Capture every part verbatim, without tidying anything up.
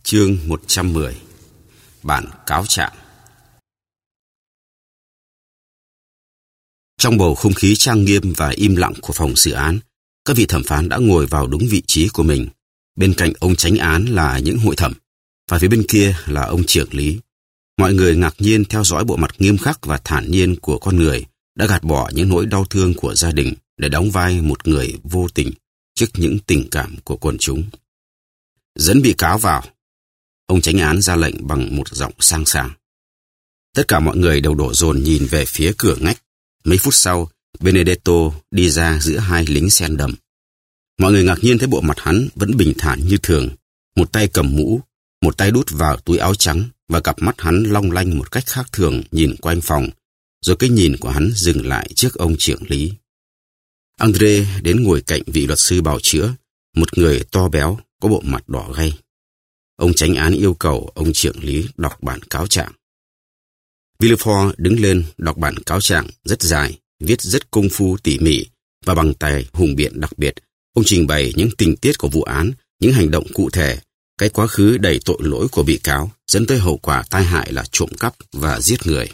Chương một trăm mười. Bản cáo trạng. Trong bầu không khí trang nghiêm và im lặng của phòng xử án, các vị thẩm phán đã ngồi vào đúng vị trí của mình. Bên cạnh ông chánh án là những hội thẩm, và phía bên kia là ông trưởng lý. Mọi người ngạc nhiên theo dõi bộ mặt nghiêm khắc và thản nhiên của con người đã gạt bỏ những nỗi đau thương của gia đình để đóng vai một người vô tình trước những tình cảm của quần chúng. Dẫn bị cáo vào. Ông chánh án ra lệnh bằng một giọng sang sảng. Tất cả mọi người đều đổ dồn nhìn về phía cửa ngách. Mấy phút sau, Benedetto đi ra giữa hai lính sen đầm. Mọi người ngạc nhiên thấy bộ mặt hắn vẫn bình thản như thường. Một tay cầm mũ, một tay đút vào túi áo trắng, và cặp mắt hắn long lanh một cách khác thường nhìn quanh phòng. Rồi cái nhìn của hắn dừng lại trước ông trưởng lý. André đến ngồi cạnh vị luật sư bào chữa, một người to béo, có bộ mặt đỏ gay. Ông chánh án yêu cầu ông trưởng lý đọc bản cáo trạng. Villefort đứng lên đọc bản cáo trạng rất dài, viết rất công phu tỉ mỉ và bằng tài hùng biện đặc biệt. Ông trình bày những tình tiết của vụ án, những hành động cụ thể, cái quá khứ đầy tội lỗi của bị cáo dẫn tới hậu quả tai hại là trộm cắp và giết người.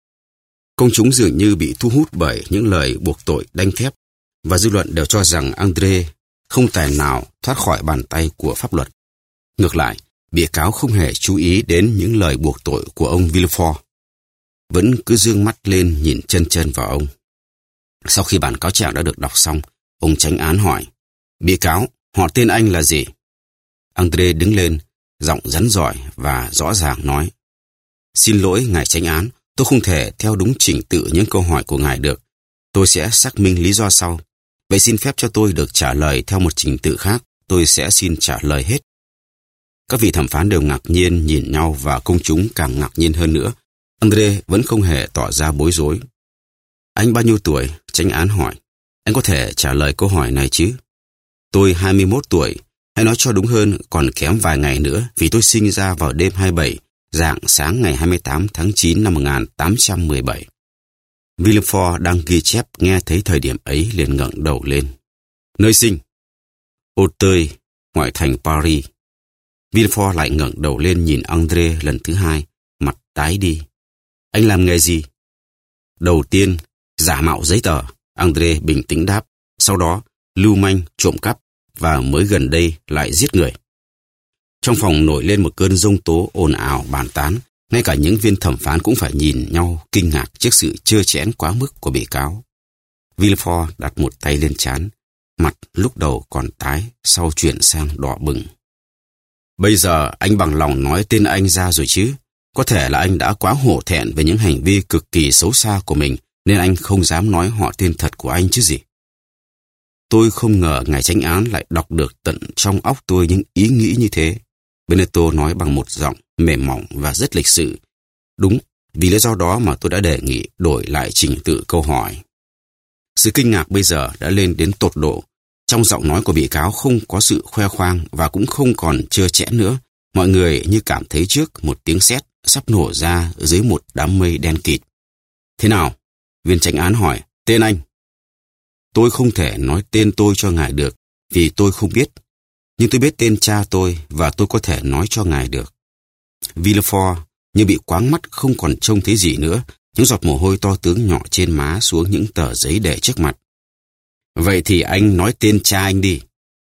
Công chúng dường như bị thu hút bởi những lời buộc tội đanh thép, và dư luận đều cho rằng André không tài nào thoát khỏi bàn tay của pháp luật. Ngược lại, bị cáo không hề chú ý đến những lời buộc tội của ông Villefort, vẫn cứ dương mắt lên nhìn chân chân vào ông. Sau khi bản cáo trạng đã được đọc xong, ông chánh án hỏi: "Bị cáo, họ tên anh là gì?" André đứng lên, giọng rắn rỏi và rõ ràng nói: "Xin lỗi ngài chánh án, tôi không thể theo đúng trình tự những câu hỏi của ngài được. Tôi sẽ xác minh lý do sau. Vậy xin phép cho tôi được trả lời theo một trình tự khác. Tôi sẽ xin trả lời hết." Các vị thẩm phán đều ngạc nhiên nhìn nhau, và công chúng càng ngạc nhiên hơn nữa. André vẫn không hề tỏ ra bối rối. "Anh bao nhiêu tuổi?" chánh án hỏi. "Anh có thể trả lời câu hỏi này chứ?" "Tôi hai mươi mốt tuổi. Hay nói cho đúng hơn, còn kém vài ngày nữa, vì tôi sinh ra vào đêm hai mươi bảy, rạng sáng ngày hai mươi tám tháng chín năm một nghìn tám trăm mười bảy. Villefort đang ghi chép nghe thấy thời điểm ấy liền ngẩng đầu lên. "Nơi sinh?" "Auteuil, ngoại thành Paris." Villefort lại ngẩng đầu lên nhìn André lần thứ hai, mặt tái đi. "Anh làm nghề gì?" "Đầu tiên, giả mạo giấy tờ," André bình tĩnh đáp. "Sau đó, lưu manh, trộm cắp, và mới gần đây lại giết người." Trong phòng nổi lên một cơn giông tố ồn ào bàn tán. Ngay cả những viên thẩm phán cũng phải nhìn nhau kinh ngạc trước sự trơ trẽn quá mức của bị cáo. Villefort đặt một tay lên trán, mặt lúc đầu còn tái, sau chuyển sang đỏ bừng. "Bây giờ anh bằng lòng nói tên anh ra rồi chứ? Có thể là anh đã quá hổ thẹn về những hành vi cực kỳ xấu xa của mình, nên anh không dám nói họ tên thật của anh chứ gì?" "Tôi không ngờ ngài chánh án lại đọc được tận trong óc tôi những ý nghĩ như thế," Benedetto nói bằng một giọng mềm mỏng và rất lịch sự. "Đúng, vì lý do đó mà tôi đã đề nghị đổi lại trình tự câu hỏi." Sự kinh ngạc bây giờ đã lên đến tột độ. Trong giọng nói của bị cáo không có sự khoe khoang và cũng không còn trơ trẽn nữa. Mọi người như cảm thấy trước một tiếng sét sắp nổ ra dưới một đám mây đen kịt. "Thế nào?" viên chánh án hỏi. "Tên anh?" "Tôi không thể nói tên tôi cho ngài được, vì tôi không biết. Nhưng tôi biết tên cha tôi, và tôi có thể nói cho ngài được." Villefort như bị quáng mắt, không còn trông thấy gì nữa. Những giọt mồ hôi to tướng nhỏ trên má xuống những tờ giấy để trước mặt. "Vậy thì anh nói tên cha anh đi."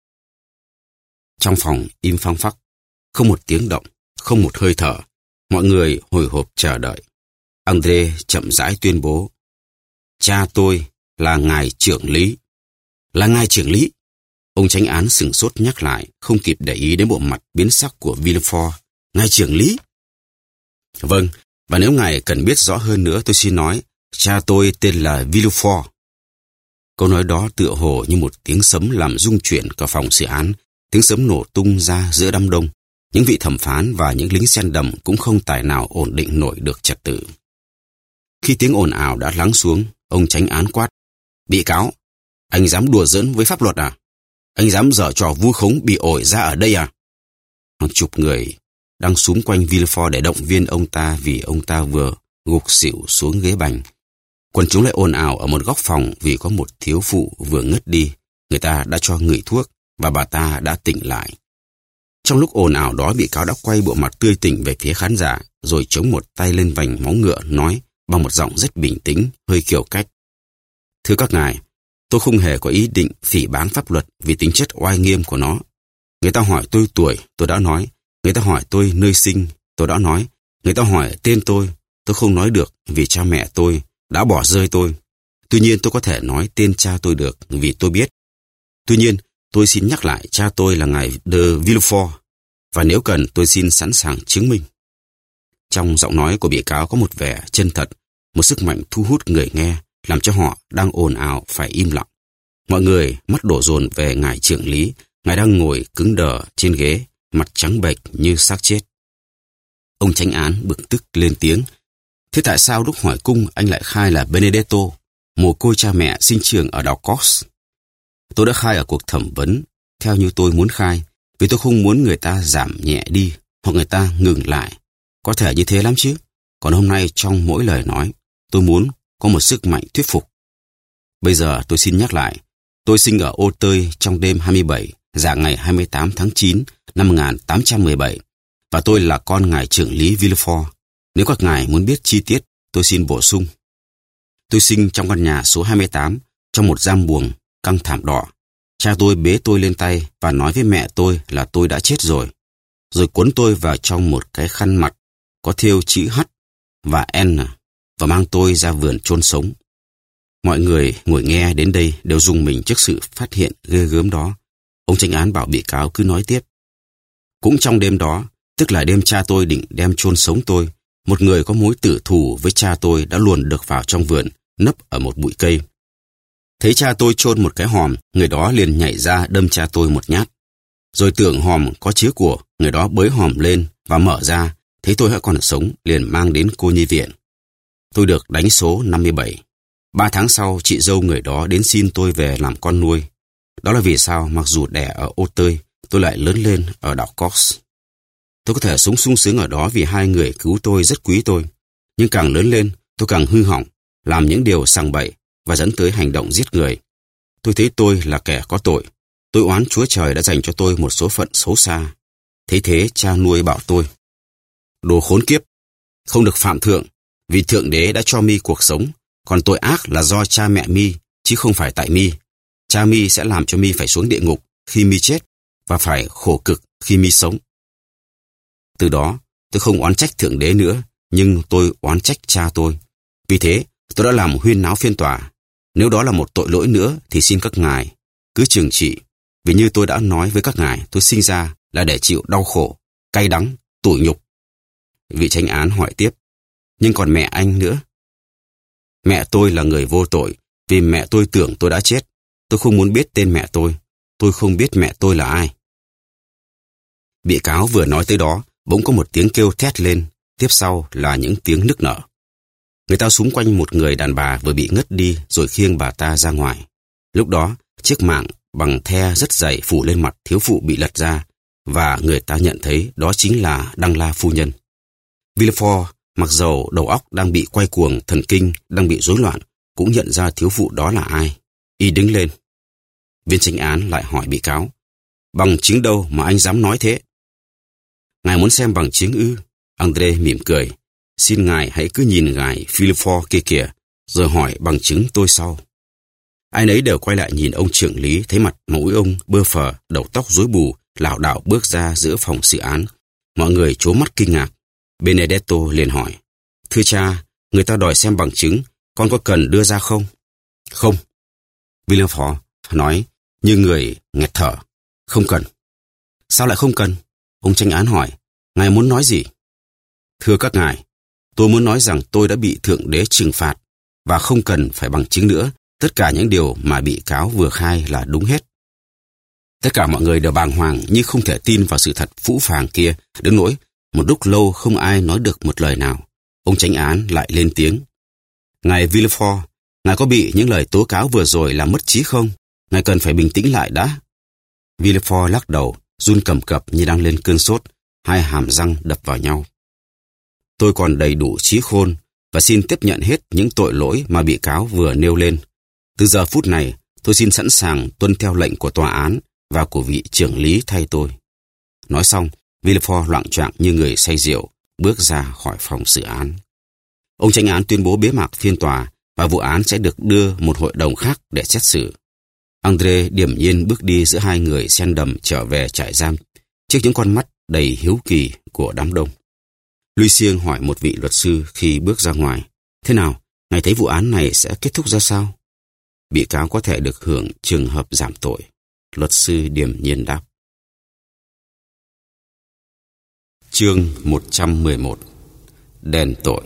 Trong phòng im phăng phắc, không một tiếng động, không một hơi thở. Mọi người hồi hộp chờ đợi. André chậm rãi tuyên bố: "Cha tôi là ngài trưởng lý." "Là ngài trưởng lý?" Ông chánh án sửng sốt nhắc lại, không kịp để ý đến bộ mặt biến sắc của Villefort. "Ngài trưởng lý?" "Vâng, và nếu ngài cần biết rõ hơn nữa, tôi xin nói, cha tôi tên là Villefort." Câu nói đó tựa hồ như một tiếng sấm làm rung chuyển cả phòng xử án. Tiếng sấm nổ tung ra giữa đám đông. Những vị thẩm phán và những lính sen đầm cũng không tài nào ổn định nổi được trật tự. Khi tiếng ồn ào đã lắng xuống, ông chánh án quát: "Bị cáo, anh dám đùa giỡn với pháp luật à? Anh dám giở trò vu khống bị ổi ra ở đây à?" Hàng chục người đang xúm quanh Villefort để động viên ông ta vì ông ta vừa gục xỉu xuống ghế bành. Quần chúng lại ồn ào ở một góc phòng vì có một thiếu phụ vừa ngất đi. Người ta đã cho ngửi thuốc và bà ta đã tỉnh lại. Trong lúc ồn ào đó, bị cáo đã quay bộ mặt tươi tỉnh về phía khán giả, rồi chống một tay lên vành móng ngựa nói bằng một giọng rất bình tĩnh, hơi kiểu cách. Thưa các ngài, tôi không hề có ý định phỉ báng pháp luật vì tính chất oai nghiêm của nó. Người ta hỏi tôi tuổi, tôi đã nói. Người ta hỏi tôi nơi sinh, tôi đã nói. Người ta hỏi tên tôi, tôi không nói được vì cha mẹ tôi đã bỏ rơi tôi. Tuy nhiên tôi có thể nói tên cha tôi được vì tôi biết. Tuy nhiên, tôi xin nhắc lại cha tôi là ngài de Villefort, và nếu cần tôi xin sẵn sàng chứng minh. Trong giọng nói của bị cáo có một vẻ chân thật, một sức mạnh thu hút người nghe, làm cho họ đang ồn ào phải im lặng. Mọi người mắt đổ dồn về ngài trưởng lý, ngài đang ngồi cứng đờ trên ghế, mặt trắng bệch như xác chết. Ông chánh án bực tức lên tiếng. Thế tại sao lúc hỏi cung anh lại khai là Benedetto, mồ côi cha mẹ sinh trưởng ở đảo Cox? Tôi đã khai ở cuộc thẩm vấn theo như tôi muốn khai, vì tôi không muốn người ta giảm nhẹ đi hoặc người ta ngừng lại. Có thể như thế lắm chứ. Còn hôm nay trong mỗi lời nói, tôi muốn có một sức mạnh thuyết phục. Bây giờ tôi xin nhắc lại, tôi sinh ở Ô Tơi trong đêm hai mươi bảy, dạng ngày hai mươi tám tháng chín năm một nghìn tám trăm mười bảy, và tôi là con ngài trưởng lý Villefort. Nếu các ngài muốn biết chi tiết, tôi xin bổ sung. Tôi sinh trong căn nhà số hai mươi tám, trong một giam buồng, căng thảm đỏ. Cha tôi bế tôi lên tay và nói với mẹ tôi là tôi đã chết rồi. Rồi cuốn tôi vào trong một cái khăn mặt có thêu chữ H và N và mang tôi ra vườn chôn sống. Mọi người ngồi nghe đến đây đều rùng mình trước sự phát hiện ghê gớm đó. Ông chánh án bảo bị cáo cứ nói tiếp. Cũng trong đêm đó, tức là đêm cha tôi định đem chôn sống tôi, một người có mối tử thù với cha tôi đã luồn được vào trong vườn, nấp ở một bụi cây. Thấy cha tôi chôn một cái hòm, người đó liền nhảy ra đâm cha tôi một nhát. Rồi tưởng hòm có chứa của, người đó bới hòm lên và mở ra, thấy tôi hãy còn sống, liền mang đến cô nhi viện. Tôi được đánh số năm mươi bảy. Ba tháng sau, chị dâu người đó đến xin tôi về làm con nuôi. Đó là vì sao mặc dù đẻ ở Ô Tơi, tôi lại lớn lên ở đảo Cox. Tôi có thể sống sung sướng ở đó vì hai người cứu tôi rất quý tôi. Nhưng càng lớn lên, tôi càng hư hỏng, làm những điều sằng bậy và dẫn tới hành động giết người. Tôi thấy tôi là kẻ có tội. Tôi oán Chúa Trời đã dành cho tôi một số phận xấu xa. Thế thế cha nuôi bảo tôi. Đồ khốn kiếp, không được phạm thượng, vì Thượng Đế đã cho mi cuộc sống, còn tội ác là do cha mẹ mi, chứ không phải tại mi. Cha mi sẽ làm cho mi phải xuống địa ngục khi mi chết và phải khổ cực khi mi sống. Từ đó, tôi không oán trách Thượng Đế nữa, nhưng tôi oán trách cha tôi. Vì thế, tôi đã làm huyên náo phiên tòa. Nếu đó là một tội lỗi nữa thì xin các ngài cứ trừng trị. Vì như tôi đã nói với các ngài, tôi sinh ra là để chịu đau khổ, cay đắng, tủi nhục. Vị chánh án hỏi tiếp. Nhưng còn mẹ anh nữa? Mẹ tôi là người vô tội, vì mẹ tôi tưởng tôi đã chết. Tôi không muốn biết tên mẹ tôi. Tôi không biết mẹ tôi là ai. Bị cáo vừa nói tới đó, bỗng có một tiếng kêu thét lên, tiếp sau là những tiếng nức nở. Người ta xúm quanh một người đàn bà vừa bị ngất đi rồi khiêng bà ta ra ngoài. Lúc đó, chiếc mạng bằng the rất dày phủ lên mặt thiếu phụ bị lật ra, và người ta nhận thấy đó chính là Đăng La phu nhân. Villefort, mặc dầu đầu óc đang bị quay cuồng, thần kinh đang bị rối loạn, cũng nhận ra thiếu phụ đó là ai. Y đứng lên. Viên chánh án lại hỏi bị cáo. Bằng chứng đâu mà anh dám nói thế? Ngài muốn xem bằng chứng ư? André mỉm cười. Xin ngài hãy cứ nhìn ngài Villefort kia kìa, rồi hỏi bằng chứng tôi sau. Ai nấy đều quay lại nhìn ông trưởng lý, thấy mặt mũi ông bơ phờ, đầu tóc rối bù, lảo đảo bước ra giữa phòng xử án. Mọi người trố mắt kinh ngạc. Benedetto liền hỏi. Thưa cha, người ta đòi xem bằng chứng, con có cần đưa ra không? Không. Villefort nói như người nghẹt thở. Không cần. Sao lại không cần? Ông chánh án hỏi. Ngài muốn nói gì? Thưa các ngài, tôi muốn nói rằng tôi đã bị Thượng Đế trừng phạt và không cần phải bằng chứng nữa. Tất cả những điều mà bị cáo vừa khai là đúng hết. Tất cả mọi người đều bàng hoàng như không thể tin vào sự thật phũ phàng kia, đến nỗi một lúc lâu không ai nói được một lời nào. Ông chánh án lại lên tiếng. Ngài Villefort, ngài có bị những lời tố cáo vừa rồi làm mất trí không? Ngài cần phải bình tĩnh lại đã. Villefort lắc đầu, run cầm cập như đang lên cơn sốt, hai hàm răng đập vào nhau. Tôi còn đầy đủ trí khôn và xin tiếp nhận hết những tội lỗi mà bị cáo vừa nêu lên. Từ giờ phút này, tôi xin sẵn sàng tuân theo lệnh của tòa án và của vị trưởng lý thay tôi. Nói xong, Villefort loạng choạng như người say rượu, bước ra khỏi phòng xử án. Ông chánh án tuyên bố bế mạc phiên tòa và vụ án sẽ được đưa một hội đồng khác để xét xử. André điềm nhiên bước đi giữa hai người xen đầm trở về trại giam trước những con mắt đầy hiếu kỳ của đám đông. Lucien hỏi một vị luật sư khi bước ra ngoài, thế nào, ngài thấy vụ án này sẽ kết thúc ra sao? Bị cáo có thể được hưởng trường hợp giảm tội. Luật sư điềm nhiên đáp. Chương một trăm mười một. Đền tội.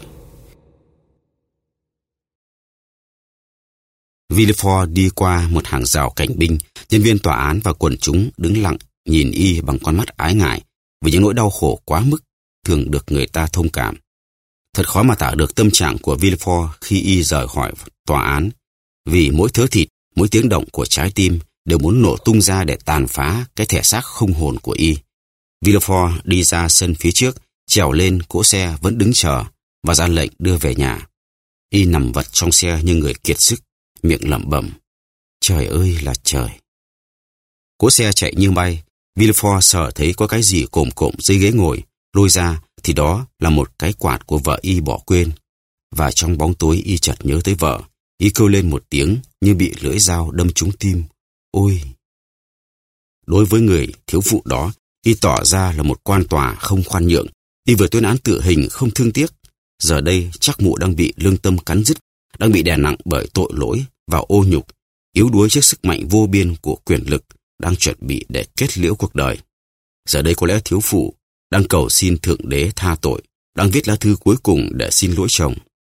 Villefort đi qua một hàng rào cảnh binh, nhân viên tòa án và quần chúng đứng lặng nhìn y bằng con mắt ái ngại vì những nỗi đau khổ quá mức thường được người ta thông cảm. Thật khó mà tả được tâm trạng của Villefort khi y rời khỏi tòa án, vì mỗi thớ thịt, mỗi tiếng động của trái tim đều muốn nổ tung ra để tàn phá cái thể xác không hồn của y. Villefort đi ra sân phía trước, trèo lên cỗ xe vẫn đứng chờ và ra lệnh đưa về nhà. Y nằm vật trong xe như người kiệt sức, miệng lẩm bẩm, trời ơi là trời. Cỗ xe chạy như bay. Villefort sợ thấy có cái gì cồm cộm dưới ghế ngồi, lôi ra thì đó là một cái quạt của vợ y bỏ quên. Và trong bóng tối y chợt nhớ tới vợ. Y kêu lên một tiếng như bị lưỡi dao đâm trúng tim. Ôi! Đối với người thiếu phụ đó, y tỏ ra là một quan tòa không khoan nhượng. Y vừa tuyên án tử hình không thương tiếc. Giờ đây chắc mụ đang bị lương tâm cắn rứt, đang bị đè nặng bởi tội lỗi và ô nhục, yếu đuối trước sức mạnh vô biên của quyền lực, đang chuẩn bị để kết liễu cuộc đời. Giờ đây có lẽ thiếu phụ đang cầu xin Thượng Đế tha tội, đang viết lá thư cuối cùng để xin lỗi chồng.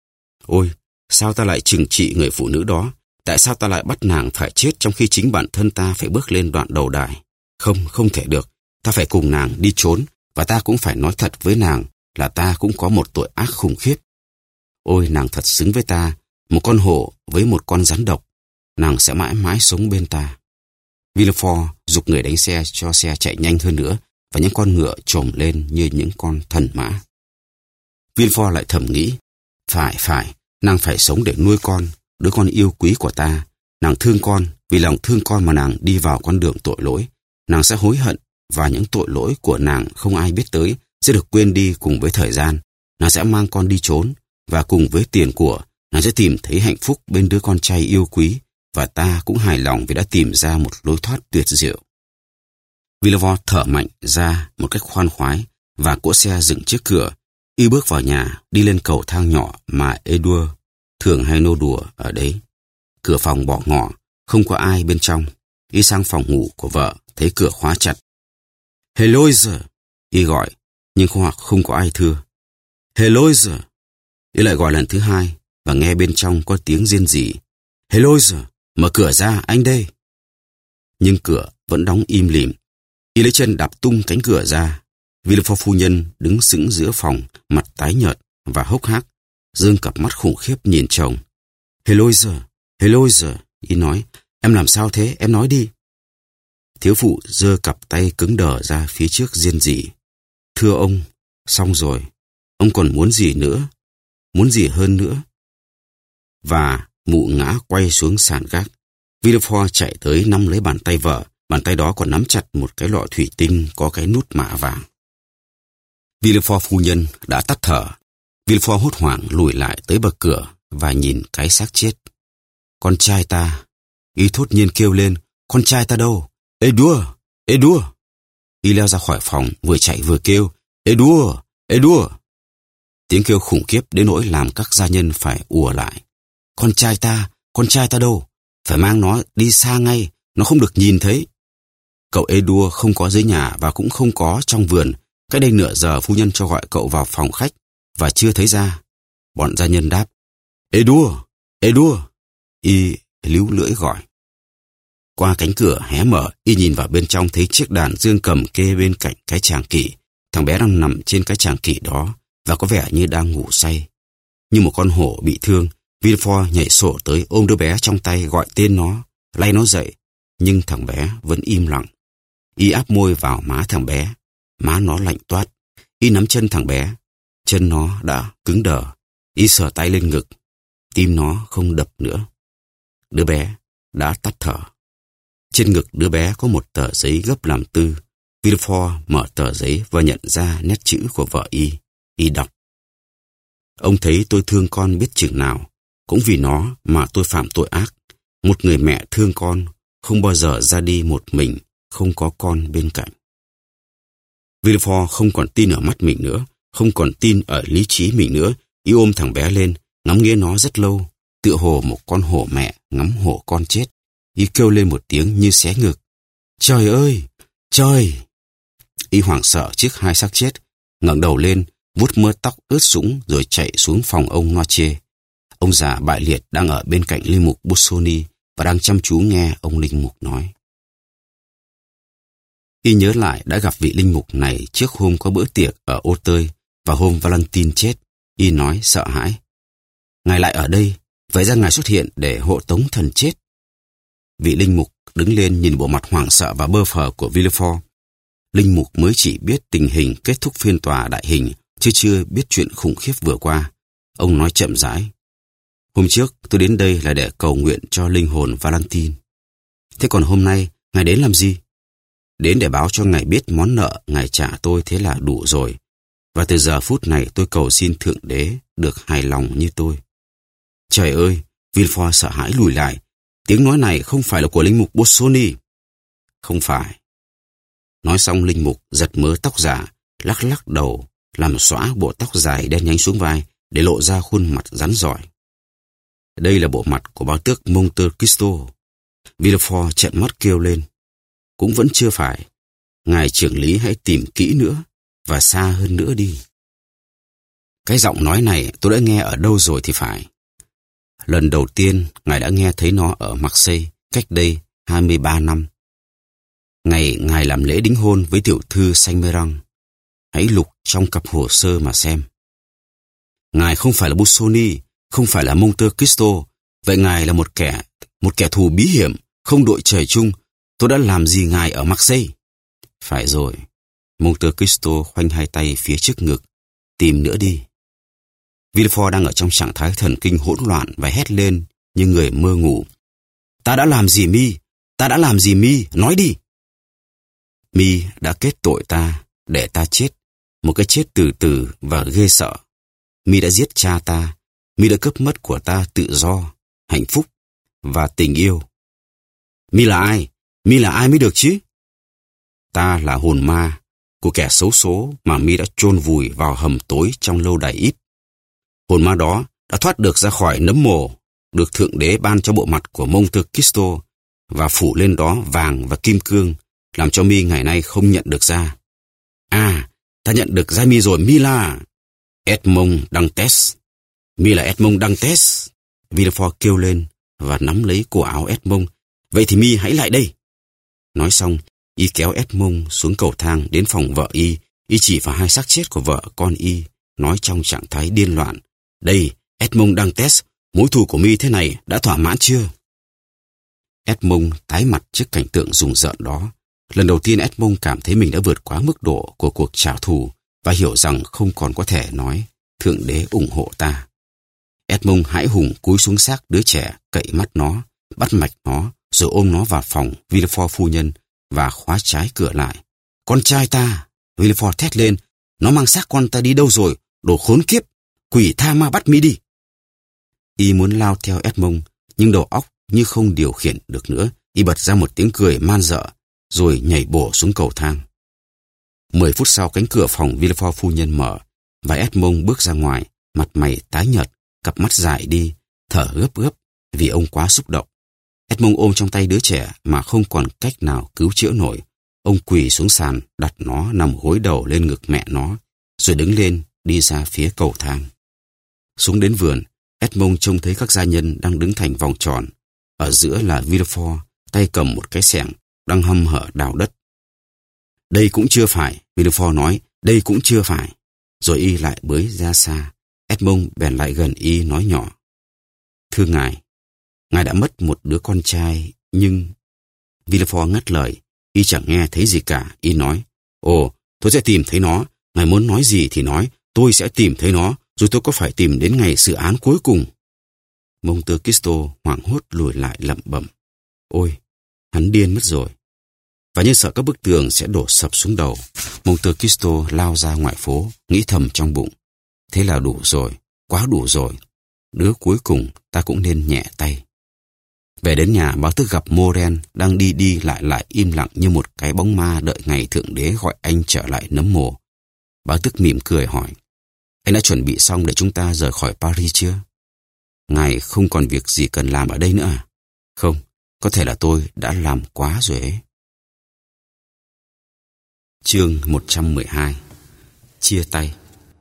Ôi, sao ta lại trừng trị người phụ nữ đó? Tại sao ta lại bắt nàng phải chết trong khi chính bản thân ta phải bước lên đoạn đầu đài? Không, không thể được. Ta phải cùng nàng đi trốn, và ta cũng phải nói thật với nàng là ta cũng có một tội ác khủng khiếp. Ôi, nàng thật xứng với ta, một con hổ với một con rắn độc. Nàng sẽ mãi mãi sống bên ta. Villefort giục người đánh xe cho xe chạy nhanh hơn nữa, và những con ngựa trồm lên như những con thần mã. Villefort lại thầm nghĩ, phải, phải, nàng phải sống để nuôi con, đứa con yêu quý của ta. Nàng thương con, vì lòng thương con mà nàng đi vào con đường tội lỗi. Nàng sẽ hối hận, và những tội lỗi của nàng không ai biết tới sẽ được quên đi cùng với thời gian. Nàng sẽ mang con đi trốn, và cùng với tiền của, nàng sẽ tìm thấy hạnh phúc bên đứa con trai yêu quý, và ta cũng hài lòng vì đã tìm ra một lối thoát tuyệt diệu. Villefort thở mạnh ra một cách khoan khoái, và cỗ xe dừng trước cửa. Y bước vào nhà, đi lên cầu thang nhỏ mà Edouard thường hay nô đùa ở đấy. Cửa phòng bỏ ngỏ, không có ai bên trong. Y sang phòng ngủ của vợ, thấy cửa khóa chặt. Heloise! Y gọi, nhưng không hoặc không có ai thưa. Heloise! Y lại gọi lần thứ hai, và nghe bên trong có tiếng rên rỉ. Heloise! Mở cửa ra, anh đây! Nhưng cửa vẫn đóng im lìm. Y lấy chân đạp tung cánh cửa ra. Villefort phu nhân đứng sững giữa phòng, mặt tái nhợt và hốc hác, giương cặp mắt khủng khiếp nhìn chồng. Heloise! Heloise! Y nói, em làm sao thế? Em nói đi. Thiếu phụ giơ cặp tay cứng đờ ra phía trước rên rỉ. Thưa ông, xong rồi. Ông còn muốn gì nữa? Muốn gì hơn nữa? Và mụ ngã quay xuống sàn gác. Villefort chạy tới nắm lấy bàn tay vợ. Bàn tay đó còn nắm chặt một cái lọ thủy tinh có cái nút mạ vàng. Villefort phu nhân đã tắt thở. Villefort hốt hoảng lùi lại tới bậc cửa và nhìn cái xác chết. Con trai ta! Y thốt nhiên kêu lên. Con trai ta đâu? Edouard! Edouard! Y leo ra khỏi phòng, vừa chạy vừa kêu. Edouard! Edouard! Tiếng kêu khủng khiếp đến nỗi làm các gia nhân phải ùa lại. Con trai ta! Con trai ta đâu? Phải mang nó đi xa ngay, nó không được nhìn thấy. Cậu Edouard không có dưới nhà và cũng không có trong vườn. Cách đây nửa giờ phu nhân cho gọi cậu vào phòng khách và chưa thấy ra. Bọn gia nhân đáp. Edouard! Edouard! Y líu lưỡi gọi. Qua cánh cửa hé mở, Y nhìn vào bên trong thấy chiếc đàn dương cầm kê bên cạnh cái tràng kỷ. Thằng bé đang nằm trên cái tràng kỷ đó và có vẻ như đang ngủ say. Như một con hổ bị thương, Villefort nhảy sổ tới ôm đứa bé trong tay gọi tên nó, lay nó dậy. Nhưng thằng bé vẫn im lặng. Y áp môi vào má thằng bé. Má nó lạnh toát. Y nắm chân thằng bé. Chân nó đã cứng đờ. Y sờ tay lên ngực. Tim nó không đập nữa. Đứa bé đã tắt thở. Trên ngực đứa bé có một tờ giấy gấp làm tư. Villefort mở tờ giấy và nhận ra nét chữ của vợ y. Y đọc: Ông thấy tôi thương con biết chừng nào, cũng vì nó mà tôi phạm tội ác. Một người mẹ thương con, không bao giờ ra đi một mình, không có con bên cạnh. Villefort không còn tin ở mắt mình nữa, không còn tin ở lý trí mình nữa. Y ôm thằng bé lên, ngắm nghía nó rất lâu, tựa hồ một con hổ mẹ ngắm hổ con chết. Y kêu lên một tiếng như xé ngực: Trời ơi! Trời! Y hoảng sợ trước hai xác chết, ngẩng đầu lên, vuốt mớ tóc ướt sũng rồi chạy xuống phòng ông Noche. Ông già bại liệt đang ở bên cạnh linh mục Busoni và đang chăm chú nghe ông linh mục nói. Y nhớ lại đã gặp vị linh mục này trước hôm có bữa tiệc ở Ô Tơi và hôm Valentine chết. Y nói sợ hãi: Ngài lại ở đây, vậy ra ngài xuất hiện để hộ tống thần chết. Vị linh mục đứng lên nhìn bộ mặt hoảng sợ và bơ phờ của Villefort. Linh mục mới chỉ biết tình hình kết thúc phiên tòa đại hình, chứ chưa biết chuyện khủng khiếp vừa qua. Ông nói chậm rãi: Hôm trước tôi đến đây là để cầu nguyện cho linh hồn Valentine. Thế còn hôm nay, ngài đến làm gì? Đến để báo cho ngài biết món nợ ngài trả tôi thế là đủ rồi. Và từ giờ phút này tôi cầu xin Thượng Đế được hài lòng như tôi. Trời ơi! Villefort sợ hãi lùi lại. Tiếng nói này không phải là của linh mục Busoni. Không phải. Nói xong linh mục giật mớ tóc giả, lắc lắc đầu, làm xõa bộ tóc dài đen nhánh xuống vai để lộ ra khuôn mặt rắn rỏi. Đây là bộ mặt của bao tước Monte Cristo. Villefort trợn mắt kêu lên: Cũng vẫn chưa phải. Ngài trưởng lý hãy tìm kỹ nữa và xa hơn nữa đi. Cái giọng nói này tôi đã nghe ở đâu rồi thì phải. Lần đầu tiên ngài đã nghe thấy nó ở Marseille cách đây hai mươi ba năm. Ngày ngài làm lễ đính hôn với tiểu thư Saint-Méran. Hãy lục trong cặp hồ sơ mà xem. Ngài không phải là Busoni, không phải là Monte Cristo. Vậy ngài là một kẻ, một kẻ thù bí hiểm, không đội trời chung. Tôi đã làm gì ngài ở Marseille? Phải rồi. Monte Cristo khoanh hai tay phía trước ngực. Tìm nữa đi. Villefort đang ở trong trạng thái thần kinh hỗn loạn và hét lên như người mơ ngủ. Ta đã làm gì mi? Ta đã làm gì mi? Nói đi. Mi đã kết tội ta để ta chết, một cái chết từ từ và ghê sợ. Mi đã giết cha ta. Mi đã cướp mất của ta tự do, hạnh phúc và tình yêu. Mi là ai? Mi là ai mới được chứ? Ta là hồn ma của kẻ xấu số mà Mi đã chôn vùi vào hầm tối trong lâu đài ít. Hồn ma đó đã thoát được ra khỏi nấm mồ, được Thượng Đế ban cho bộ mặt của Monte Cristo và phủ lên đó vàng và kim cương, làm cho Mi ngày nay không nhận được ra. À, ta nhận được ra Mi rồi. Mi là Edmond Dantes. Mi là Edmond Dantes. Villefort kêu lên và nắm lấy cổ áo Edmond. Vậy thì Mi hãy lại đây. Nói xong, y kéo Edmond xuống cầu thang đến phòng vợ y. Y chỉ vào hai xác chết của vợ con y, nói trong trạng thái điên loạn: Đây, Edmond Dantes, mối thù của Mi thế này đã thỏa mãn chưa? Edmond tái mặt trước cảnh tượng rùng rợn đó. Lần đầu tiên Edmond cảm thấy mình đã vượt quá mức độ của cuộc trả thù và hiểu rằng không còn có thể nói Thượng Đế ủng hộ ta. Edmond hãi hùng cúi xuống xác đứa trẻ, cậy mắt nó, bắt mạch nó, rồi ôm nó vào phòng Villefort phu nhân và khóa trái cửa lại. Con trai ta! Villefort thét lên. Nó mang xác con ta đi đâu rồi? Đồ khốn kiếp! Quỷ tha ma bắt Mi đi! Y muốn lao theo Edmond, nhưng đầu óc như không điều khiển được nữa. Y bật ra một tiếng cười man dợ, rồi nhảy bổ xuống cầu thang. Mười phút sau, cánh cửa phòng Villefort phu nhân mở, và Edmond bước ra ngoài, mặt mày tái nhợt, cặp mắt dại đi, thở gấp gấp vì ông quá xúc động. Edmond ôm trong tay đứa trẻ mà không còn cách nào cứu chữa nổi. Ông quỳ xuống sàn, đặt nó nằm gối đầu lên ngực mẹ nó, rồi đứng lên đi ra phía cầu thang. Xuống đến vườn, Edmond trông thấy các gia nhân đang đứng thành vòng tròn. Ở giữa là Villefort, tay cầm một cái xẻng, đang hăm hở đào đất. Đây cũng chưa phải, Villefort nói, đây cũng chưa phải. Rồi y lại bới ra xa. Edmond bèn lại gần y nói nhỏ: Thưa ngài, ngài đã mất một đứa con trai, nhưng... Villefort ngắt lời, y chẳng nghe thấy gì cả. Y nói: Ồ, tôi sẽ tìm thấy nó. Ngài muốn nói gì thì nói, tôi sẽ tìm thấy nó, rồi tôi có phải tìm đến ngày xử án cuối cùng. Monte Cristo hoảng hốt lùi lại lẩm bẩm: Ôi, hắn điên mất rồi. Và như sợ các bức tường sẽ đổ sập xuống đầu, Monte Cristo lao ra ngoài phố, nghĩ thầm trong bụng. Thế là đủ rồi, quá đủ rồi. Đứa cuối cùng ta cũng nên nhẹ tay. Về đến nhà, Báo Tước gặp Morel đang đi đi lại lại im lặng như một cái bóng ma đợi ngày Thượng Đế gọi anh trở lại nấm mồ. Báo Tước mỉm cười hỏi, anh đã chuẩn bị xong để chúng ta rời khỏi Paris chưa? Ngài không còn việc gì cần làm ở đây nữa à? Không, có thể là tôi đã làm quá rồi ấy. Chương một trăm mười hai. Chia tay.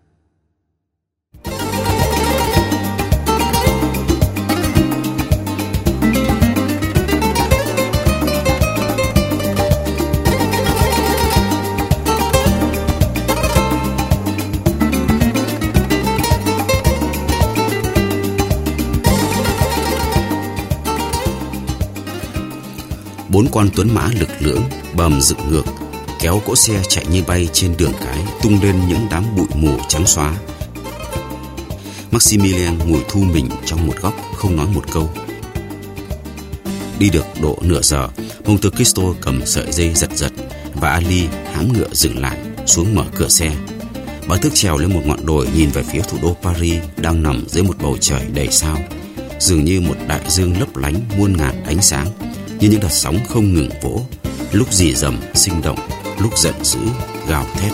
Bốn con tuấn mã lực lưỡng bầm dựng ngược, kéo cỗ xe chạy như bay trên đường cái, tung lên những đám bụi mù trắng xóa. Maximilien ngồi thu mình trong một góc, không nói một câu. Đi được độ nửa giờ, Monte Cristo cầm sợi dây giật giật và Ali hãm ngựa dừng lại, xuống mở cửa xe. Báo Tước trèo lên một ngọn đồi nhìn về phía thủ đô Paris đang nằm dưới một bầu trời đầy sao, dường như một đại dương lấp lánh muôn ngàn ánh sáng, như những đợt sóng không ngừng vỗ, lúc rì rầm sinh động, lúc giận dữ gào thét.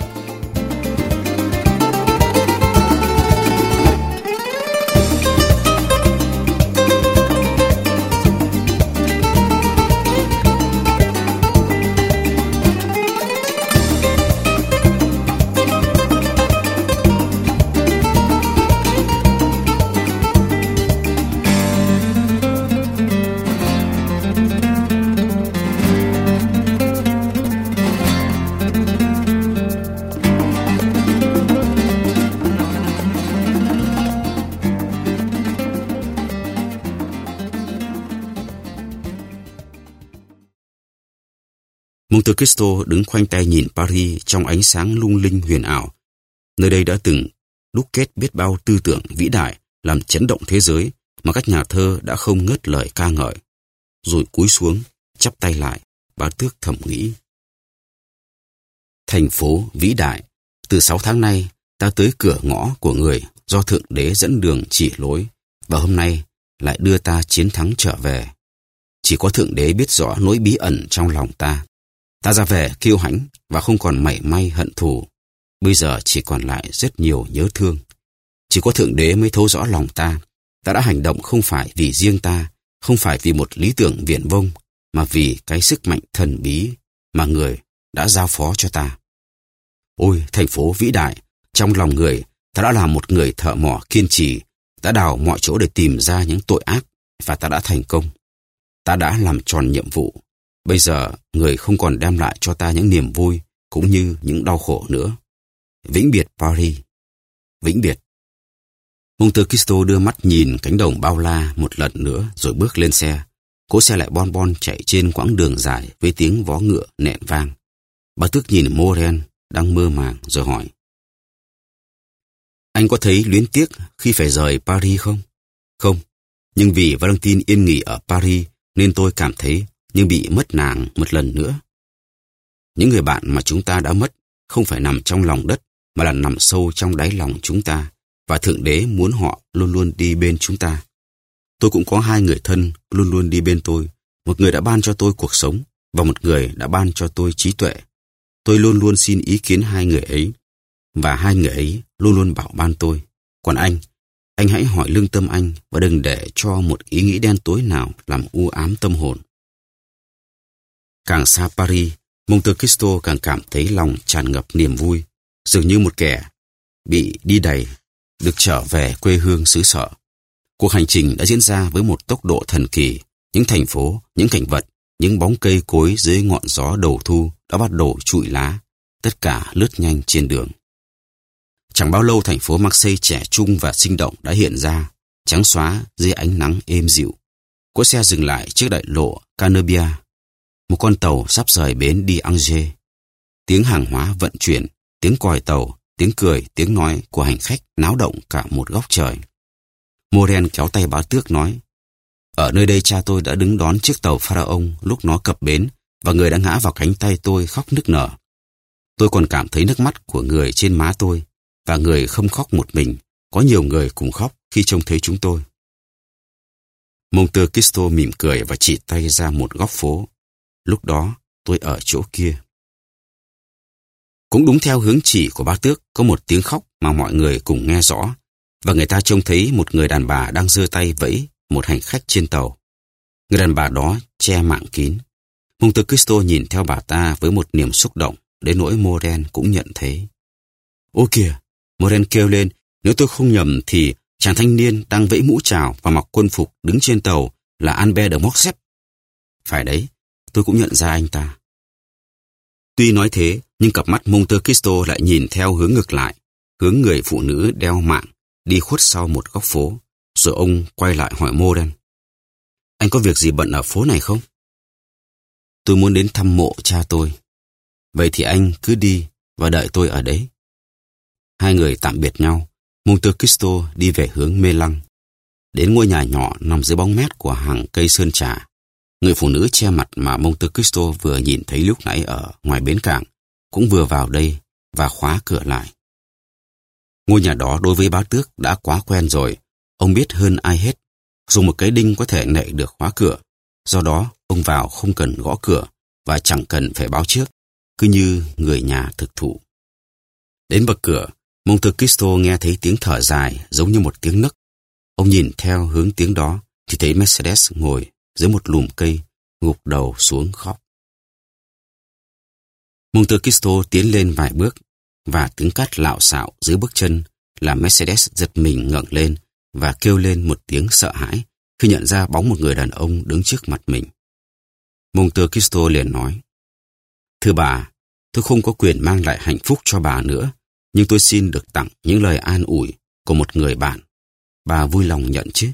Monte Cristo đứng khoanh tay nhìn Paris trong ánh sáng lung linh huyền ảo. Nơi đây đã từng đúc kết biết bao tư tưởng vĩ đại, làm chấn động thế giới mà các nhà thơ đã không ngớt lời ca ngợi. Rồi cúi xuống, chắp tay lại, Báo Tước thầm nghĩ. Thành phố vĩ đại, từ sáu tháng nay ta tới cửa ngõ của người do Thượng Đế dẫn đường chỉ lối, và hôm nay lại đưa ta chiến thắng trở về. Chỉ có Thượng Đế biết rõ nỗi bí ẩn trong lòng ta. Ta ra về kiêu hãnh và không còn mảy may hận thù. Bây giờ chỉ còn lại rất nhiều nhớ thương. Chỉ có Thượng Đế mới thấu rõ lòng ta. Ta đã hành động không phải vì riêng ta, không phải vì một lý tưởng viển vông, mà vì cái sức mạnh thần bí mà người đã giao phó cho ta. Ôi, thành phố vĩ đại, trong lòng người, ta đã là một người thợ mỏ kiên trì, đã đào mọi chỗ để tìm ra những tội ác, và ta đã thành công. Ta đã làm tròn nhiệm vụ. Bây giờ, người không còn đem lại cho ta những niềm vui, cũng như những đau khổ nữa. Vĩnh biệt Paris. Vĩnh biệt. Monte Cristo đưa mắt nhìn cánh đồng bao la một lần nữa rồi bước lên xe. Cỗ xe lại bon bon chạy trên quãng đường dài với tiếng vó ngựa nện vang. Báo Tước nhìn Morel đang mơ màng rồi hỏi. Anh có thấy luyến tiếc khi phải rời Paris không? Không, nhưng vì Valentine yên nghỉ ở Paris nên tôi cảm thấy như bị mất nàng một lần nữa. Những người bạn mà chúng ta đã mất không phải nằm trong lòng đất mà là nằm sâu trong đáy lòng chúng ta, và Thượng Đế muốn họ luôn luôn đi bên chúng ta. Tôi cũng có hai người thân luôn luôn đi bên tôi, một người đã ban cho tôi cuộc sống và một người đã ban cho tôi trí tuệ. Tôi luôn luôn xin ý kiến hai người ấy, và hai người ấy luôn luôn bảo ban tôi. Còn anh, anh hãy hỏi lương tâm anh và đừng để cho một ý nghĩ đen tối nào làm u ám tâm hồn. Càng xa Paris, Monte Cristo càng cảm thấy lòng tràn ngập niềm vui, dường như một kẻ bị đi đày được trở về quê hương xứ sở. Cuộc hành trình đã diễn ra với một tốc độ thần kỳ. Những thành phố, những cảnh vật, những bóng cây cối dưới ngọn gió đầu thu đã bắt đầu trụi lá, tất cả lướt nhanh trên đường. Chẳng bao lâu thành phố Marseille trẻ trung và sinh động đã hiện ra, trắng xóa dưới ánh nắng êm dịu. Cỗ xe dừng lại trước đại lộ Canebia. Một con tàu sắp rời bến đi Angers. Tiếng hàng hóa vận chuyển, tiếng còi tàu, tiếng cười, tiếng nói của hành khách náo động cả một góc trời. Morel kéo tay Báo Tước nói, ở nơi đây cha tôi đã đứng đón chiếc tàu Pharaon lúc nó cập bến và người đã ngã vào cánh tay tôi khóc nức nở. Tôi còn cảm thấy nước mắt của người trên má tôi, và người không khóc một mình, có nhiều người cùng khóc khi trông thấy chúng tôi. Monte Cristo mỉm cười và chỉ tay ra một góc phố. Lúc đó, tôi ở chỗ kia. Cũng đúng theo hướng chỉ của bá tước, có một tiếng khóc mà mọi người cùng nghe rõ, và người ta trông thấy một người đàn bà đang giơ tay vẫy một hành khách trên tàu. Người đàn bà đó che mạng kín. Monte Cristo nhìn theo bà ta với một niềm xúc động, đến nỗi Morel cũng nhận thấy. Ôi kìa, Morel kêu lên, nếu tôi không nhầm thì chàng thanh niên đang vẫy mũ trào và mặc quân phục đứng trên tàu là Albert de Morcerf. Phải đấy, tôi cũng nhận ra anh ta. Tuy nói thế, nhưng cặp mắt Monte Cristo lại nhìn theo hướng ngược lại, hướng người phụ nữ đeo mạng đi khuất sau một góc phố, rồi ông quay lại hỏi Morel. Anh có việc gì bận ở phố này không? Tôi muốn đến thăm mộ cha tôi. Vậy thì anh cứ đi và đợi tôi ở đấy. Hai người tạm biệt nhau, Monte Cristo đi về hướng Mê Lăng. Đến ngôi nhà nhỏ nằm dưới bóng mát của hàng cây sơn trà, người phụ nữ che mặt mà Monte Cristo vừa nhìn thấy lúc nãy ở ngoài bến cảng cũng vừa vào đây và khóa cửa lại. Ngôi nhà đó đối với bá tước đã quá quen rồi. Ông biết hơn ai hết, dùng một cái đinh có thể nạy được khóa cửa. Do đó, ông vào không cần gõ cửa và chẳng cần phải báo trước, cứ như người nhà thực thụ. Đến bậc cửa, Monte Cristo nghe thấy tiếng thở dài giống như một tiếng nấc. Ông nhìn theo hướng tiếng đó thì thấy Mercedes ngồi dưới một lùm cây, gục đầu xuống khóc. Monte Cristo tiến lên vài bước, và tiếng cát lạo xạo dưới bước chân làm Mercedes giật mình ngẩng lên và kêu lên một tiếng sợ hãi khi nhận ra bóng một người đàn ông đứng trước mặt mình. Monte Cristo liền nói, thưa bà, tôi không có quyền mang lại hạnh phúc cho bà nữa, nhưng tôi xin được tặng những lời an ủi của một người bạn. Bà vui lòng nhận chứ?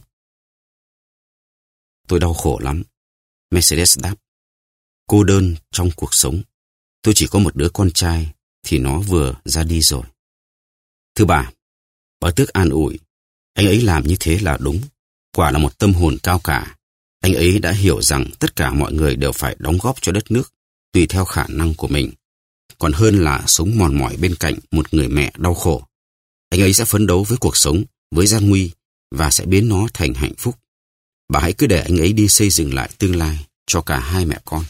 Tôi đau khổ lắm, Mercedes đáp. Cô đơn trong cuộc sống. Tôi chỉ có một đứa con trai thì nó vừa ra đi rồi. Thưa bà, bá tước an ủi, anh ấy làm như thế là đúng. Quả là một tâm hồn cao cả. Anh ấy đã hiểu rằng tất cả mọi người đều phải đóng góp cho đất nước tùy theo khả năng của mình. Còn hơn là sống mòn mỏi bên cạnh một người mẹ đau khổ. Anh ấy sẽ phấn đấu với cuộc sống, với gian nguy và sẽ biến nó thành hạnh phúc. Bà hãy cứ để anh ấy đi xây dựng lại tương lai cho cả hai mẹ con.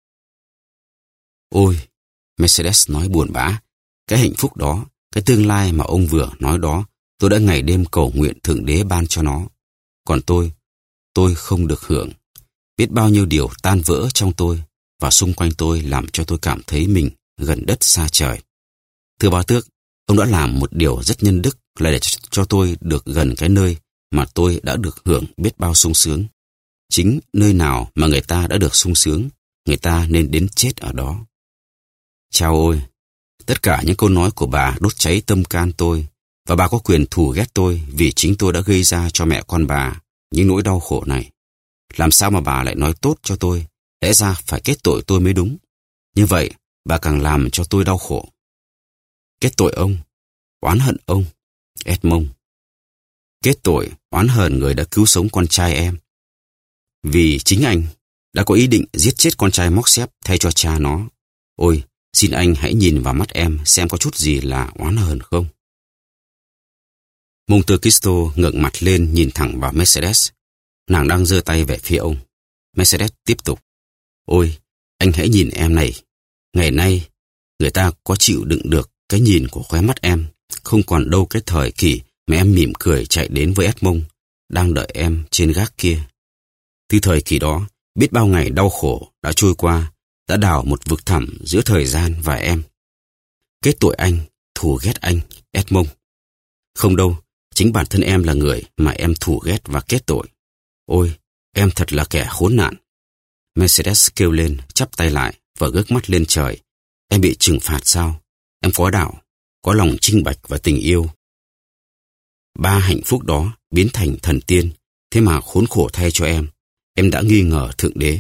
Ôi, Mercedes nói buồn bã, cái hạnh phúc đó, cái tương lai mà ông vừa nói đó, tôi đã ngày đêm cầu nguyện Thượng Đế ban cho nó. Còn tôi, tôi không được hưởng. Biết bao nhiêu điều tan vỡ trong tôi và xung quanh tôi làm cho tôi cảm thấy mình gần đất xa trời. Thưa bá tước, ông đã làm một điều rất nhân đức là để cho tôi được gần cái nơi mà tôi đã được hưởng biết bao sung sướng. Chính nơi nào mà người ta đã được sung sướng, người ta nên đến chết ở đó. Chao ôi, tất cả những câu nói của bà đốt cháy tâm can tôi, và bà có quyền thù ghét tôi vì chính tôi đã gây ra cho mẹ con bà những nỗi đau khổ này. Làm sao mà bà lại nói tốt cho tôi, lẽ ra phải kết tội tôi mới đúng. Như vậy, bà càng làm cho tôi đau khổ. Kết tội ông, oán hận ông, Edmond. Kết tội, oán hờn người đã cứu sống con trai em. Vì chính anh đã có ý định giết chết con trai Morcerf thay cho cha nó. Ôi, xin anh hãy nhìn vào mắt em xem có chút gì là oán hờn không. Monte Cristo ngẩng mặt lên nhìn thẳng vào Mercedes. Nàng đang giơ tay về phía ông. Mercedes tiếp tục. Ôi, anh hãy nhìn em này. Ngày nay, người ta có chịu đựng được cái nhìn của khóe mắt em. Không còn đâu cái thời kỳ mà em mỉm cười chạy đến với Edmond, đang đợi em trên gác kia. Từ thời kỳ đó, biết bao ngày đau khổ đã trôi qua, đã đào một vực thẳm giữa thời gian và em. Kết tội anh, thù ghét anh, Edmond. Không đâu, chính bản thân em là người mà em thù ghét và kết tội. Ôi, em thật là kẻ khốn nạn. Mercedes kêu lên, chắp tay lại và ngước mắt lên trời. Em bị trừng phạt sao? Em có đạo, có lòng trinh bạch và tình yêu. Ba hạnh phúc đó biến thành thần tiên, thế mà khốn khổ thay cho em. Em đã nghi ngờ Thượng Đế.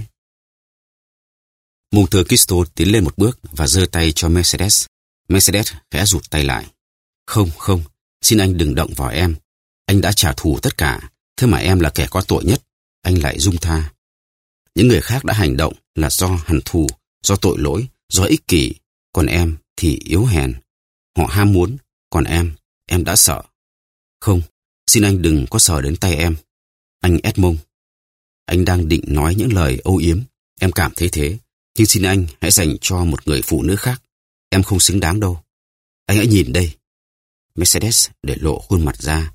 Monte Cristo tiến lên một bước và giơ tay cho Mercedes. Mercedes khẽ rụt tay lại. Không, không, xin anh đừng động vào em. Anh đã trả thù tất cả, thế mà em là kẻ có tội nhất. Anh lại dung tha. Những người khác đã hành động là do hằn thù, do tội lỗi, do ích kỷ, còn em thì yếu hèn. Họ ham muốn, còn em, em đã sợ. Không, xin anh đừng có sờ đến tay em. Anh Edmond, anh đang định nói những lời âu yếm, em cảm thấy thế, nhưng xin anh hãy dành cho một người phụ nữ khác. Em không xứng đáng đâu. Anh hãy nhìn đây. Mercedes để lộ khuôn mặt ra.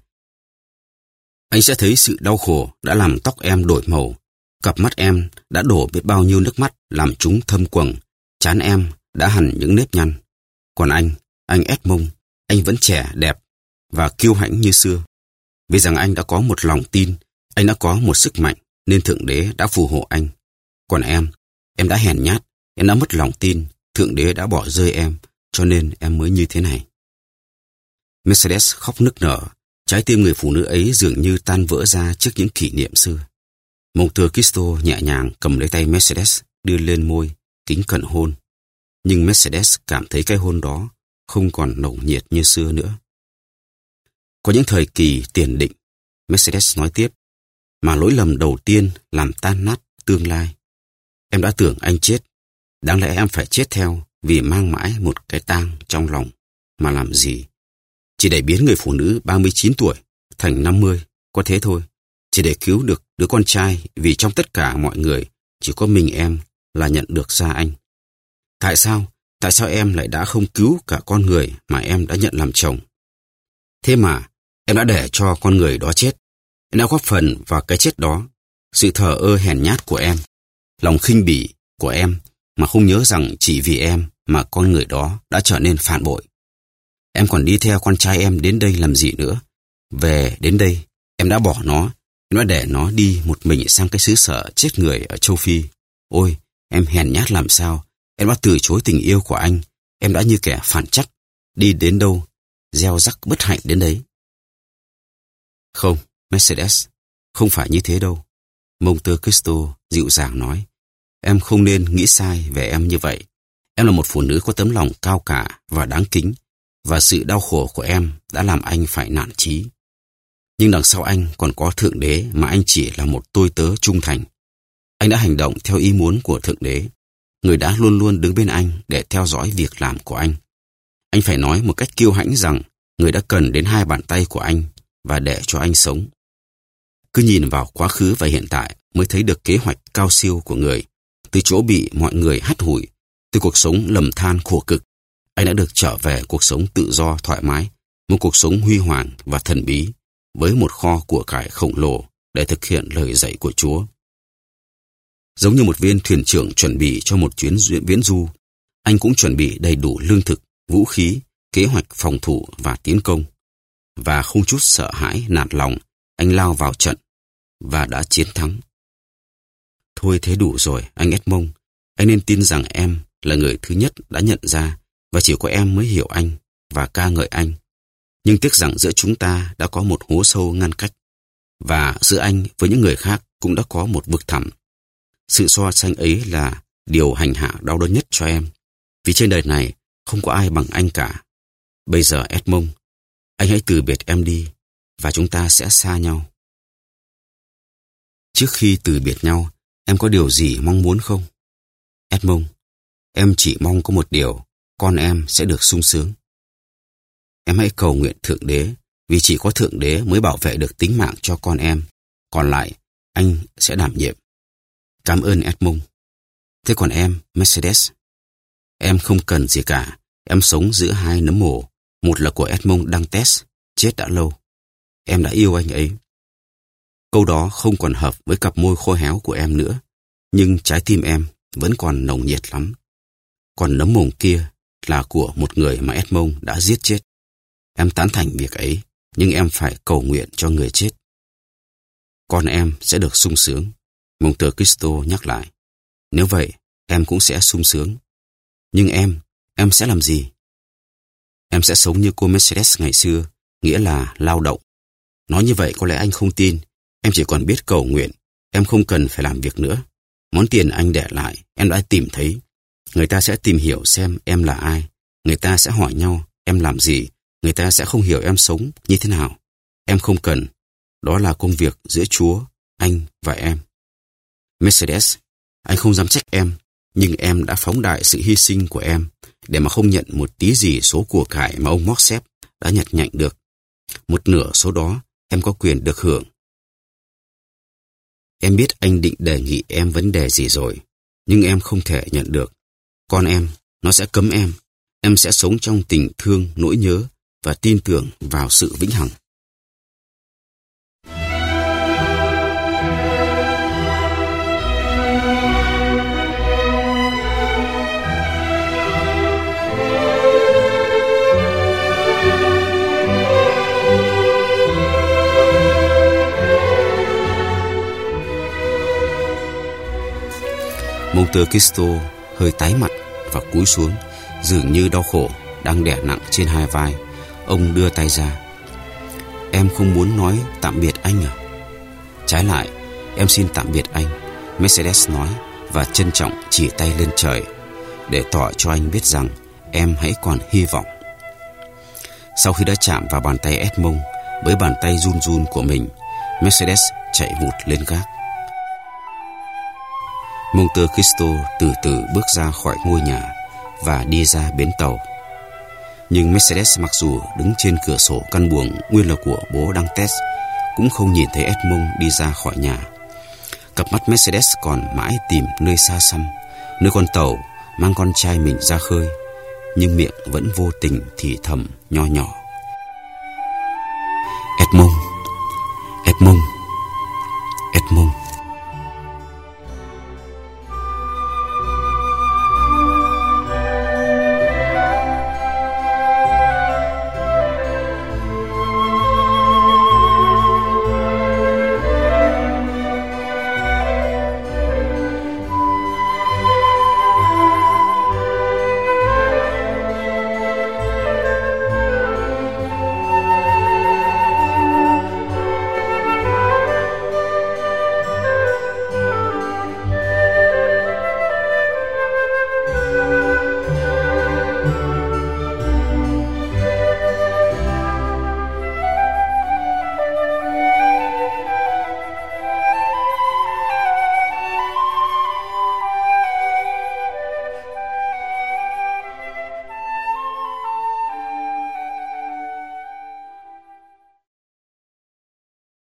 Anh sẽ thấy sự đau khổ đã làm tóc em đổi màu. Cặp mắt em đã đổ biết bao nhiêu nước mắt làm chúng thâm quầng. Trán em đã hằn những nếp nhăn. Còn anh, anh Edmond, anh vẫn trẻ, đẹp và kiêu hãnh như xưa. Vì rằng anh đã có một lòng tin, anh đã có một sức mạnh nên Thượng Đế đã phù hộ anh. Còn em, em đã hèn nhát, em đã mất lòng tin, Thượng Đế đã bỏ rơi em, cho nên em mới như thế này. Mercedes khóc nức nở, trái tim người phụ nữ ấy dường như tan vỡ ra trước những kỷ niệm xưa. Monte Cristo nhẹ nhàng cầm lấy tay Mercedes, đưa lên môi, kính cận hôn. Nhưng Mercedes cảm thấy cái hôn đó không còn nồng nhiệt như xưa nữa. Có những thời kỳ tiền định, Mercedes nói tiếp, mà lỗi lầm đầu tiên làm tan nát tương lai. Em đã tưởng anh chết, đáng lẽ em phải chết theo vì mang mãi một cái tang trong lòng, mà làm gì? Chỉ để biến người phụ nữ ba mươi chín tuổi thành năm mươi, có thế thôi. Chỉ để cứu được đứa con trai vì trong tất cả mọi người chỉ có mình em là nhận được ra anh. Tại sao? Tại sao em lại đã không cứu cả con người mà em đã nhận làm chồng? Thế mà em đã để cho con người đó chết. Em đã góp phần vào cái chết đó. Sự thờ ơ hèn nhát của em, lòng khinh bỉ của em mà không nhớ rằng chỉ vì em mà con người đó đã trở nên phản bội. Em còn đi theo con trai em đến đây làm gì nữa? Về đến đây, em đã bỏ nó, em đã để nó đi một mình sang cái xứ sở chết người ở châu Phi. Ôi, em hèn nhát làm sao? Em đã từ chối tình yêu của anh, em đã như kẻ phản trắc, đi đến đâu, gieo rắc bất hạnh đến đấy. Không, Mercedes, không phải như thế đâu. Monte Cristo dịu dàng nói, em không nên nghĩ sai về em như vậy. Em là một phụ nữ có tấm lòng cao cả và đáng kính, và sự đau khổ của em đã làm anh phải nản chí. Nhưng đằng sau anh còn có Thượng Đế mà anh chỉ là một tôi tớ trung thành. Anh đã hành động theo ý muốn của Thượng Đế, người đã luôn luôn đứng bên anh để theo dõi việc làm của anh. Anh phải nói một cách kiêu hãnh rằng người đã cần đến hai bàn tay của anh và để cho anh sống. Cứ nhìn vào quá khứ và hiện tại mới thấy được kế hoạch cao siêu của người. Từ chỗ bị mọi người hắt hủi, từ cuộc sống lầm than khổ cực, anh đã được trở về cuộc sống tự do thoải mái, một cuộc sống huy hoàng và thần bí, với một kho của cải khổng lồ để thực hiện lời dạy của Chúa. Giống như một viên thuyền trưởng chuẩn bị cho một chuyến viễn du, anh cũng chuẩn bị đầy đủ lương thực, vũ khí, kế hoạch phòng thủ và tiến công. Và không chút sợ hãi, nản lòng, anh lao vào trận và đã chiến thắng. Thôi thế đủ rồi, anh Edmond. Anh nên tin rằng em là người thứ nhất đã nhận ra và chỉ có em mới hiểu anh và ca ngợi anh. Nhưng tiếc rằng giữa chúng ta đã có một hố sâu ngăn cách, và giữa anh với những người khác cũng đã có một vực thẳm. Sự so sánh ấy là điều hành hạ đau đớn nhất cho em, vì trên đời này không có ai bằng anh cả. Bây giờ Edmond, anh hãy từ biệt em đi, và chúng ta sẽ xa nhau. Trước khi từ biệt nhau, em có điều gì mong muốn không? Edmond, em chỉ mong có một điều, con em sẽ được sung sướng. Em hãy cầu nguyện Thượng Đế, vì chỉ có Thượng Đế mới bảo vệ được tính mạng cho con em. Còn lại, anh sẽ đảm nhiệm. Cảm ơn Edmond. Thế còn em, Mercedes? Em không cần gì cả. Em sống giữa hai nấm mồ. Một là của Edmond Dantes, chết đã lâu. Em đã yêu anh ấy. Câu đó không còn hợp với cặp môi khô héo của em nữa, nhưng trái tim em vẫn còn nồng nhiệt lắm. Còn nấm mồ kia là của một người mà Edmond đã giết chết. Em tán thành việc ấy, nhưng em phải cầu nguyện cho người chết. Con em sẽ được sung sướng, Monte Cristo nhắc lại. Nếu vậy, em cũng sẽ sung sướng. Nhưng em, em sẽ làm gì? Em sẽ sống như cô Mercedes ngày xưa, nghĩa là lao động. Nói như vậy có lẽ anh không tin. Em chỉ còn biết cầu nguyện. Em không cần phải làm việc nữa. Món tiền anh để lại, em đã tìm thấy. Người ta sẽ tìm hiểu xem em là ai. Người ta sẽ hỏi nhau em làm gì. Người ta sẽ không hiểu em sống như thế nào. Em không cần. Đó là công việc giữa Chúa, anh và em. Mercedes, anh không dám trách em. Nhưng em đã phóng đại sự hy sinh của em để mà không nhận một tí gì số của cải mà ông Morcerf đã nhặt nhạnh được. Một nửa số đó em có quyền được hưởng. Em biết anh định đề nghị em vấn đề gì rồi, nhưng em không thể nhận được. Con em, nó sẽ cấm em. Em sẽ sống trong tình thương, nỗi nhớ và tin tưởng vào sự vĩnh hằng. Monte Cristo hơi tái mặt và cúi xuống, dường như đau khổ đang đè nặng trên hai vai. Ông đưa tay ra. Em không muốn nói tạm biệt anh à? Trái lại, em xin tạm biệt anh, Mercedes nói và trân trọng chỉ tay lên trời để tỏ cho anh biết rằng em hãy còn hy vọng. Sau khi đã chạm vào bàn tay Edmond với bàn tay run run của mình, Mercedes chạy vụt lên gác. Monte Cristo từ từ bước ra khỏi ngôi nhà và đi ra bến tàu. Nhưng Mercedes mặc dù đứng trên cửa sổ căn buồng nguyên là của bố Dantes, cũng không nhìn thấy Edmond đi ra khỏi nhà. Cặp mắt Mercedes còn mãi tìm nơi xa xăm, nơi con tàu mang con trai mình ra khơi, nhưng miệng vẫn vô tình thì thầm nho nhỏ: Edmond.